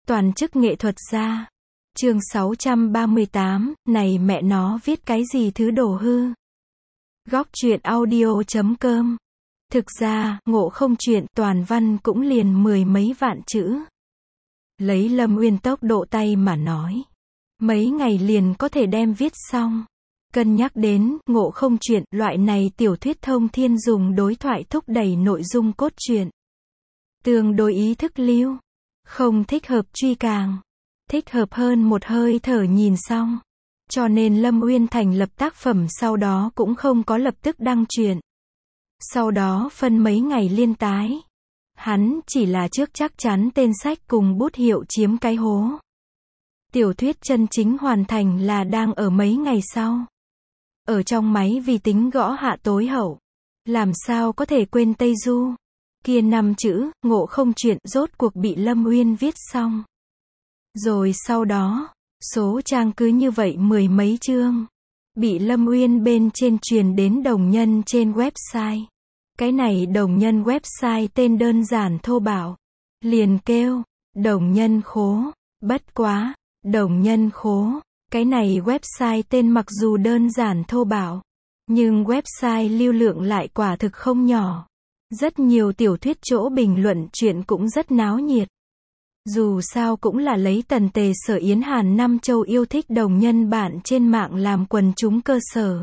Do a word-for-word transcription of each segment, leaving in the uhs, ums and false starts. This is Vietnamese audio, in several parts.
Toàn chức nghệ thuật gia. Chương sáu trăm ba mươi tám, này mẹ nó viết cái gì thứ đồ hư. Góc truyện audio chấm com. Thực ra, Ngộ Không truyện toàn văn cũng liền mười mấy vạn chữ. Lấy Lâm Uyên tốc độ tay mà nói, mấy ngày liền có thể đem viết xong. Cân nhắc đến, Ngộ Không truyện, loại này tiểu thuyết thông thiên dùng đối thoại thúc đẩy nội dung cốt truyện. Tương đối ý thức lưu. Không thích hợp truy càng. Thích hợp hơn một hơi thở nhìn xong. Cho nên Lâm Uyên thành lập tác phẩm sau đó cũng không có lập tức đăng truyện. Sau đó phân mấy ngày liên tái. Hắn chỉ là trước chắc chắn tên sách cùng bút hiệu chiếm cái hố. Tiểu thuyết chân chính hoàn thành là đang ở mấy ngày sau. Ở trong máy vi tính gõ hạ tối hậu. Làm sao có thể quên Tây Du. Kia năm chữ, Ngộ Không truyện rốt cuộc bị Lâm Uyên viết xong. Rồi sau đó, số trang cứ như vậy mười mấy chương. Bị Lâm Uyên bên trên truyền đến đồng nhân trên website. Cái này đồng nhân website tên đơn giản thô bạo. Liền kêu, đồng nhân khố. Bất quá, đồng nhân khố. Cái này website tên mặc dù đơn giản thô bạo. Nhưng website lưu lượng lại quả thực không nhỏ. Rất nhiều tiểu thuyết chỗ bình luận chuyện cũng rất náo nhiệt. Dù sao cũng là lấy tần tề sở Yến Hàn Nam Châu yêu thích đồng nhân bản trên mạng làm quần chúng cơ sở.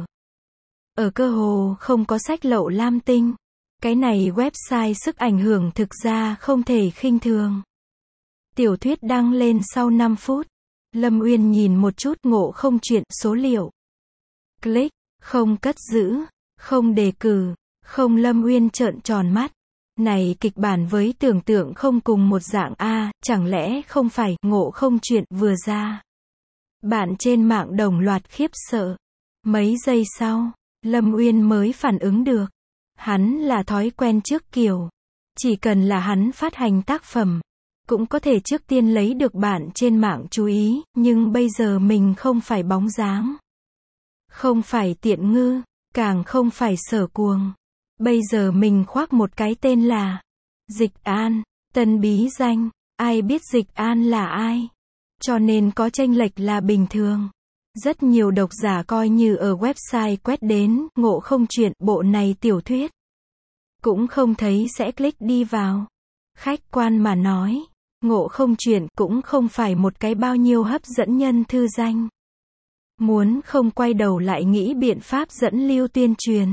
Ở cơ hồ không có sách lậu lam tinh. Cái này website sức ảnh hưởng thực ra không thể khinh thường. Tiểu thuyết đăng lên sau năm phút. Lâm Uyên nhìn một chút Ngộ Không truyện số liệu. Click, không cất giữ, không đề cử. Không Lâm Uyên trợn tròn mắt. Này kịch bản với tưởng tượng không cùng một dạng a, chẳng lẽ không phải Ngộ Không truyện vừa ra. Bạn trên mạng đồng loạt khiếp sợ. Mấy giây sau, Lâm Uyên mới phản ứng được. Hắn là thói quen trước kiểu. Chỉ cần là hắn phát hành tác phẩm, cũng có thể trước tiên lấy được bạn trên mạng chú ý, nhưng bây giờ mình không phải bóng dáng. Không phải Tiện Ngư, càng không phải Sở Cuồng. Bây giờ mình khoác một cái tên là Dịch An, tân bí danh, ai biết Dịch An là ai. Cho nên có chênh lệch là bình thường. Rất nhiều độc giả coi như ở website quét đến Ngộ Không truyện bộ này tiểu thuyết. Cũng không thấy sẽ click đi vào. Khách quan mà nói, Ngộ Không truyện cũng không phải một cái bao nhiêu hấp dẫn nhân thư danh. Muốn không quay đầu lại nghĩ biện pháp dẫn lưu tuyên truyền.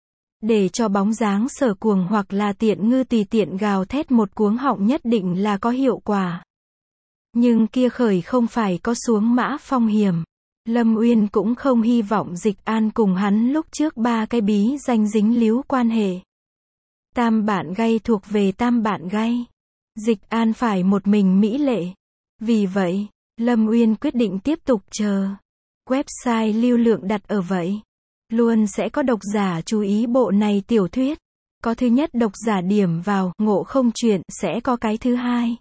Để cho bóng dáng Sở Cuồng hoặc là Tiện Ngư tùy tiện gào thét một cuống họng nhất định là có hiệu quả. Nhưng kia khởi không phải có xuống mã phong hiểm. Lâm Uyên cũng không hy vọng Dịch An cùng hắn lúc trước ba cái bí danh dính líu quan hệ. Tam bạn gay thuộc về tam bạn gay. Dịch An phải một mình mỹ lệ. Vì vậy, Lâm Uyên quyết định tiếp tục chờ. Website lưu lượng đặt ở vậy. Luôn sẽ có độc giả chú ý bộ này tiểu thuyết. Có thứ nhất độc giả điểm vào Ngộ Không truyện sẽ có cái thứ hai.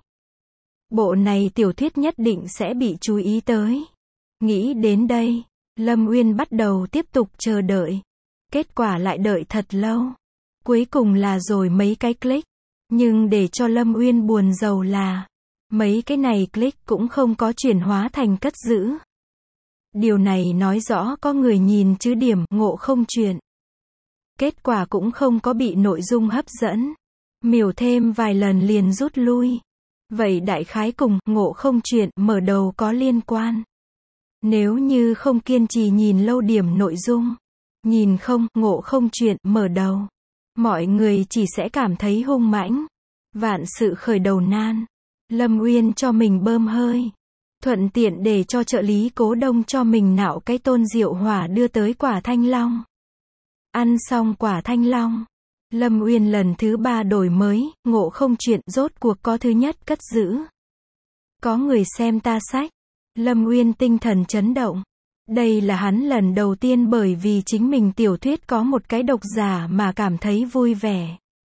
Bộ này tiểu thuyết nhất định sẽ bị chú ý tới. Nghĩ đến đây, Lâm Uyên bắt đầu tiếp tục chờ đợi. Kết quả lại đợi thật lâu. Cuối cùng là rồi mấy cái click. Nhưng để cho Lâm Uyên buồn rầu là mấy cái này click cũng không có chuyển hóa thành cất giữ. Điều này nói rõ có người nhìn chứ điểm Ngộ Không truyện. Kết quả cũng không có bị nội dung hấp dẫn. Miểu thêm vài lần liền rút lui. Vậy đại khái cùng Ngộ Không truyện mở đầu có liên quan. Nếu như không kiên trì nhìn lâu điểm nội dung, nhìn không Ngộ Không truyện mở đầu, mọi người chỉ sẽ cảm thấy hung mãnh. Vạn sự khởi đầu nan. Lâm Uyên cho mình bơm hơi. Thuận tiện để cho trợ lý Cố Đông cho mình nạo cái tôn rượu hỏa đưa tới quả thanh long. Ăn xong quả thanh long, Lâm Uyên lần thứ ba đổi mới, Ngộ Không truyện rốt cuộc có thứ nhất cất giữ. Có người xem ta sách. Lâm Uyên tinh thần chấn động. Đây là hắn lần đầu tiên bởi vì chính mình tiểu thuyết có một cái độc giả mà cảm thấy vui vẻ.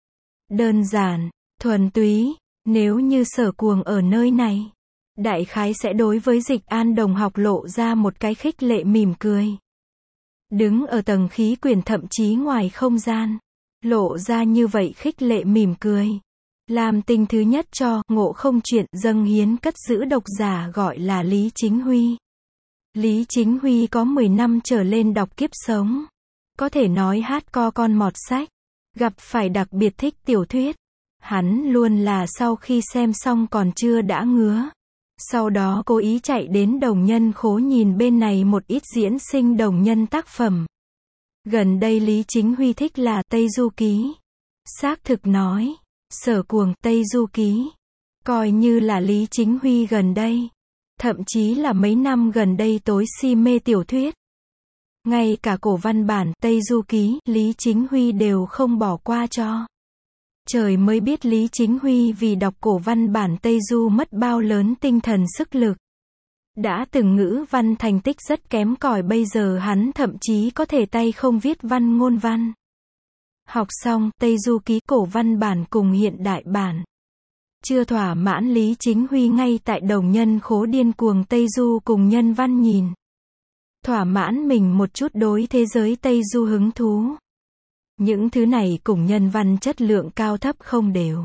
Đơn giản, thuần túy, nếu như Sở Cuồng ở nơi này. Đại khái sẽ đối với Dịch An đồng học lộ ra một cái khích lệ mỉm cười. Đứng ở tầng khí quyển thậm chí ngoài không gian. Lộ ra như vậy khích lệ mỉm cười. Làm tình thứ nhất cho Ngộ Không Truyện dâng hiến cất giữ độc giả gọi là Lý Chính Huy. Lý Chính Huy có mười năm trở lên đọc kiếp sống. Có thể nói hardcore con mọt sách. Gặp phải đặc biệt thích tiểu thuyết. Hắn luôn là sau khi xem xong còn chưa đã ngứa. Sau đó cố ý chạy đến Đồng Nhân Khố nhìn bên này một ít diễn sinh đồng nhân tác phẩm. Gần đây Lý Chính Huy thích là Tây Du Ký. Xác thực nói, Sở Cuồng, Tây Du Ký. Coi như là Lý Chính Huy gần đây. Thậm chí là mấy năm gần đây tối si mê tiểu thuyết. Ngay cả cổ văn bản Tây Du Ký, Lý Chính Huy đều không bỏ qua cho. Trời mới biết Lý Chính Huy vì đọc cổ văn bản Tây Du mất bao lớn tinh thần sức lực. Đã từng ngữ văn thành tích rất kém cỏi, bây giờ hắn thậm chí có thể tay không viết văn ngôn văn. Học xong Tây Du Ký cổ văn bản cùng hiện đại bản. Chưa thỏa mãn, Lý Chính Huy ngay tại Đồng Nhân Khố điên cuồng Tây Du cùng nhân văn nhìn. Thỏa mãn mình một chút đối thế giới Tây Du hứng thú. Những thứ này cùng nhân văn chất lượng cao thấp không đều.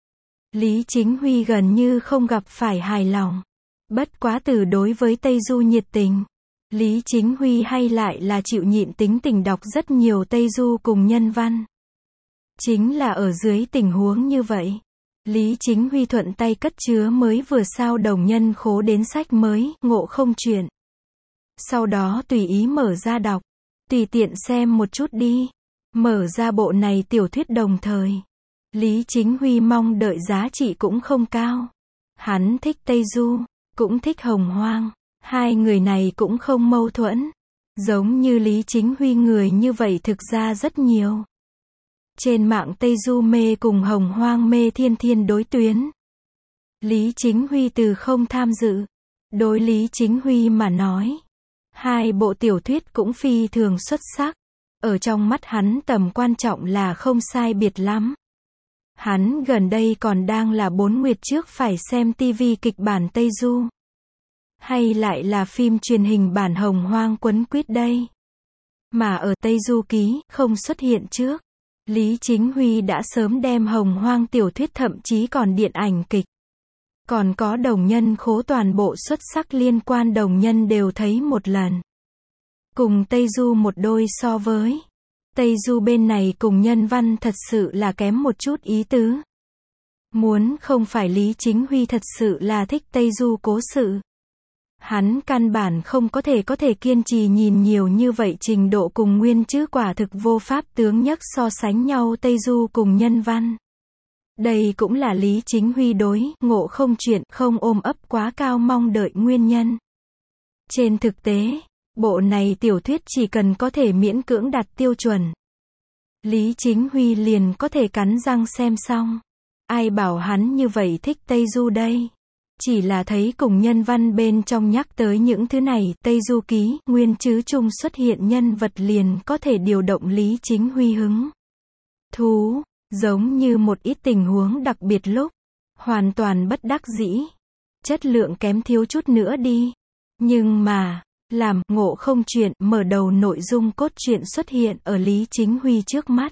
Lý Chính Huy gần như không gặp phải hài lòng. Bất quá từ đối với Tây Du nhiệt tình, Lý Chính Huy hay lại là chịu nhịn tính tình đọc rất nhiều Tây Du cùng nhân văn. Chính là ở dưới tình huống như vậy, Lý Chính Huy thuận tay cất chứa mới vừa sao Đồng Nhân Khố đến sách mới, Ngộ Không Truyện. Sau đó tùy ý mở ra đọc, tùy tiện xem một chút đi. Mở ra bộ này tiểu thuyết đồng thời, Lý Chính Huy mong đợi giá trị cũng không cao. Hắn thích Tây Du, cũng thích Hồng Hoang. Hai người này cũng không mâu thuẫn. Giống như Lý Chính Huy người như vậy thực ra rất nhiều. Trên mạng Tây Du mê cùng Hồng Hoang mê thiên thiên đối tuyến. Lý Chính Huy từ không tham dự. Đối Lý Chính Huy mà nói, hai bộ tiểu thuyết cũng phi thường xuất sắc. Ở trong mắt hắn tầm quan trọng là không sai biệt lắm. Hắn gần đây còn đang là bốn nguyệt trước phải xem tivi kịch bản Tây Du. Hay lại là phim truyền hình bản Hồng Hoang quấn quýt đây. Mà ở Tây Du Ký, không xuất hiện trước. Lý Chính Huy đã sớm đem Hồng Hoang tiểu thuyết thậm chí còn điện ảnh kịch. Còn có Đồng Nhân Khố toàn bộ xuất sắc liên quan đồng nhân đều thấy một lần. Cùng Tây Du một đôi so với. Tây Du bên này cùng nhân văn thật sự là kém một chút ý tứ. Muốn không phải Lý Chính Huy thật sự là thích Tây Du cố sự. Hắn căn bản không có thể có thể kiên trì nhìn nhiều như vậy trình độ cùng nguyên chứ quả thực vô pháp tướng nhất so sánh nhau Tây Du cùng nhân văn. Đây cũng là Lý Chính Huy đối Ngộ Không Truyện không ôm ấp quá cao mong đợi nguyên nhân. Trên thực tế, bộ này tiểu thuyết chỉ cần có thể miễn cưỡng đạt tiêu chuẩn, Lý Chính Huy liền có thể cắn răng xem xong. Ai bảo hắn như vậy thích Tây Du đây? Chỉ là thấy cùng nhân văn bên trong nhắc tới những thứ này, Tây Du Ký, nguyên chứ chung xuất hiện nhân vật liền có thể điều động Lý Chính Huy hứng thú, giống như một ít tình huống đặc biệt lúc, hoàn toàn bất đắc dĩ. Chất lượng kém thiếu chút nữa đi. Nhưng mà, làm Ngộ Không Truyện mở đầu nội dung cốt truyện xuất hiện ở Lý Chính Huy trước mắt.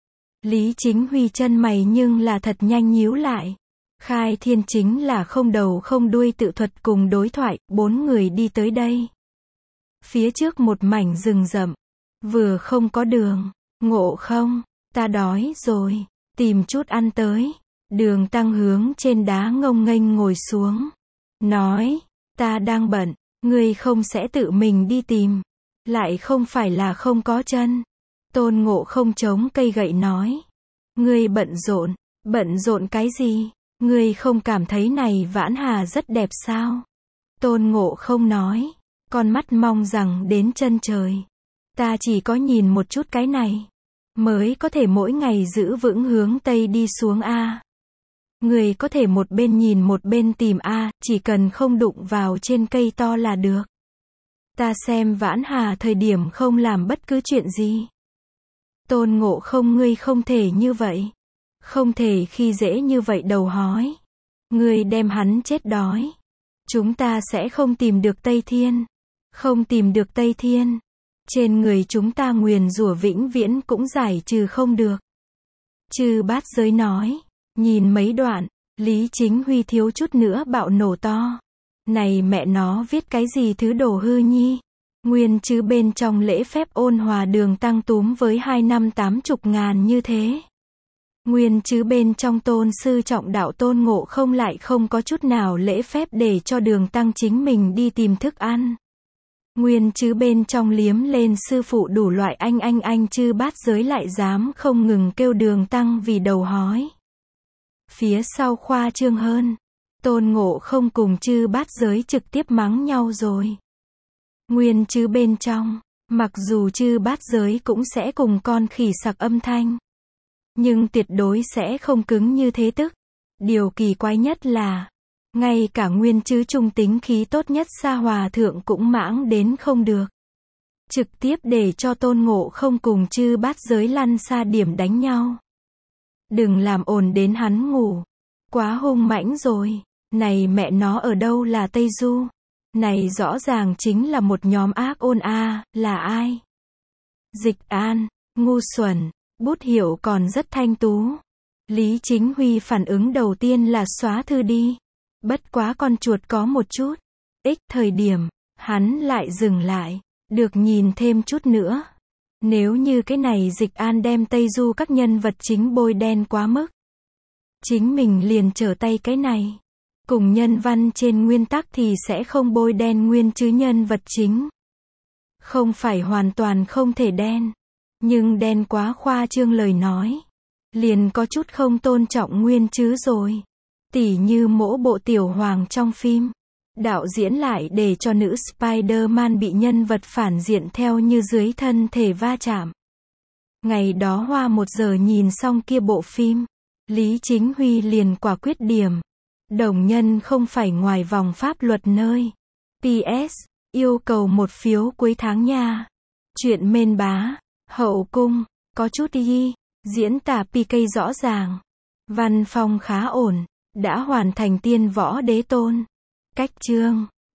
Lý Chính Huy chân mày nhưng là thật nhanh nhíu lại. Khai thiên chính là không đầu không đuôi tự thuật cùng đối thoại, bốn người đi tới đây. Phía trước một mảnh rừng rậm, vừa không có đường. Ngộ Không, ta đói rồi, tìm chút ăn tới. Đường Tăng hướng trên đá ngông nghênh ngồi xuống. Nói, ta đang bận, ngươi không sẽ tự mình đi tìm. Lại không phải là không có chân. Tôn Ngộ Không chống cây gậy nói. Ngươi bận rộn, bận rộn cái gì? Ngươi không cảm thấy này Vãn Hà rất đẹp sao? Tôn Ngộ Không nói. Con mắt mong rằng đến chân trời. Ta chỉ có nhìn một chút cái này, mới có thể mỗi ngày giữ vững hướng Tây đi xuống a. Người có thể một bên nhìn một bên tìm a, chỉ cần không đụng vào trên cây to là được. Ta xem Vãn Hà thời điểm không làm bất cứ chuyện gì. Tôn Ngộ Không, ngươi không thể như vậy. Không thể khi dễ như vậy đầu hói. Ngươi đem hắn chết đói. Chúng ta sẽ không tìm được Tây Thiên. Không tìm được Tây Thiên. Trên người chúng ta nguyền rủa vĩnh viễn cũng giải trừ không được. Chư Bát Giới nói. Nhìn mấy đoạn, Lý Chính Huy thiếu chút nữa bạo nổ to. Này mẹ nó viết cái gì thứ đồ hư nhi. Nguyên chứ bên trong lễ phép ôn hòa đường tăng túm với hai năm tám chục ngàn như thế. Nguyên chứ bên trong tôn sư trọng đạo Tôn Ngộ Không lại không có chút nào lễ phép để cho đường tăng chính mình đi tìm thức ăn. Nguyên chứ bên trong liếm lên sư phụ đủ loại anh anh anh chư bát giới lại dám không ngừng kêu đường tăng vì đầu hói. Phía sau khoa trương hơn, Tôn Ngộ Không cùng chư bát giới trực tiếp mắng nhau rồi. Nguyên chứ bên trong, mặc dù chư bát giới cũng sẽ cùng con khỉ sặc âm thanh, nhưng tuyệt đối sẽ không cứng như thế tức. Điều kỳ quái nhất là, ngay cả nguyên chứ trung tính khí tốt nhất Sa Hòa Thượng cũng mãng đến không được. Trực tiếp để cho Tôn Ngộ Không cùng chư bát giới lăn xa điểm đánh nhau. Đừng làm ồn đến hắn ngủ. Quá hung mãnh rồi. Này mẹ nó ở đâu là Tây Du? Này rõ ràng chính là một nhóm ác ôn a, là ai? Dịch An, ngu xuẩn, bút hiệu còn rất thanh tú. Lý Chính Huy phản ứng đầu tiên là xóa thư đi. Bất quá con chuột có một chút ích thời điểm, hắn lại dừng lại, được nhìn thêm chút nữa. Nếu như cái này Dịch An đem Tây Du các nhân vật chính bôi đen quá mức, chính mình liền trở tay cái này. Cùng nhân văn trên nguyên tắc thì sẽ không bôi đen nguyên chứ nhân vật chính. Không phải hoàn toàn không thể đen, nhưng đen quá khoa trương lời nói, liền có chút không tôn trọng nguyên chứ rồi. Tỉ như mỗi bộ tiểu hoàng trong phim, đạo diễn lại để cho nữ Spider-Man bị nhân vật phản diện theo như dưới thân thể va chạm. Ngày đó hoa một giờ nhìn xong kia bộ phim, Lý Chính Huy liền quả quyết điểm. Đồng nhân không phải ngoài vòng pháp luật nơi. pê ét, yêu cầu một phiếu cuối tháng nha. Chuyện mên bá, hậu cung, có chút y, diễn tả pê ca rõ ràng. Văn phong khá ổn, đã hoàn thành tiên võ đế tôn. Cách chương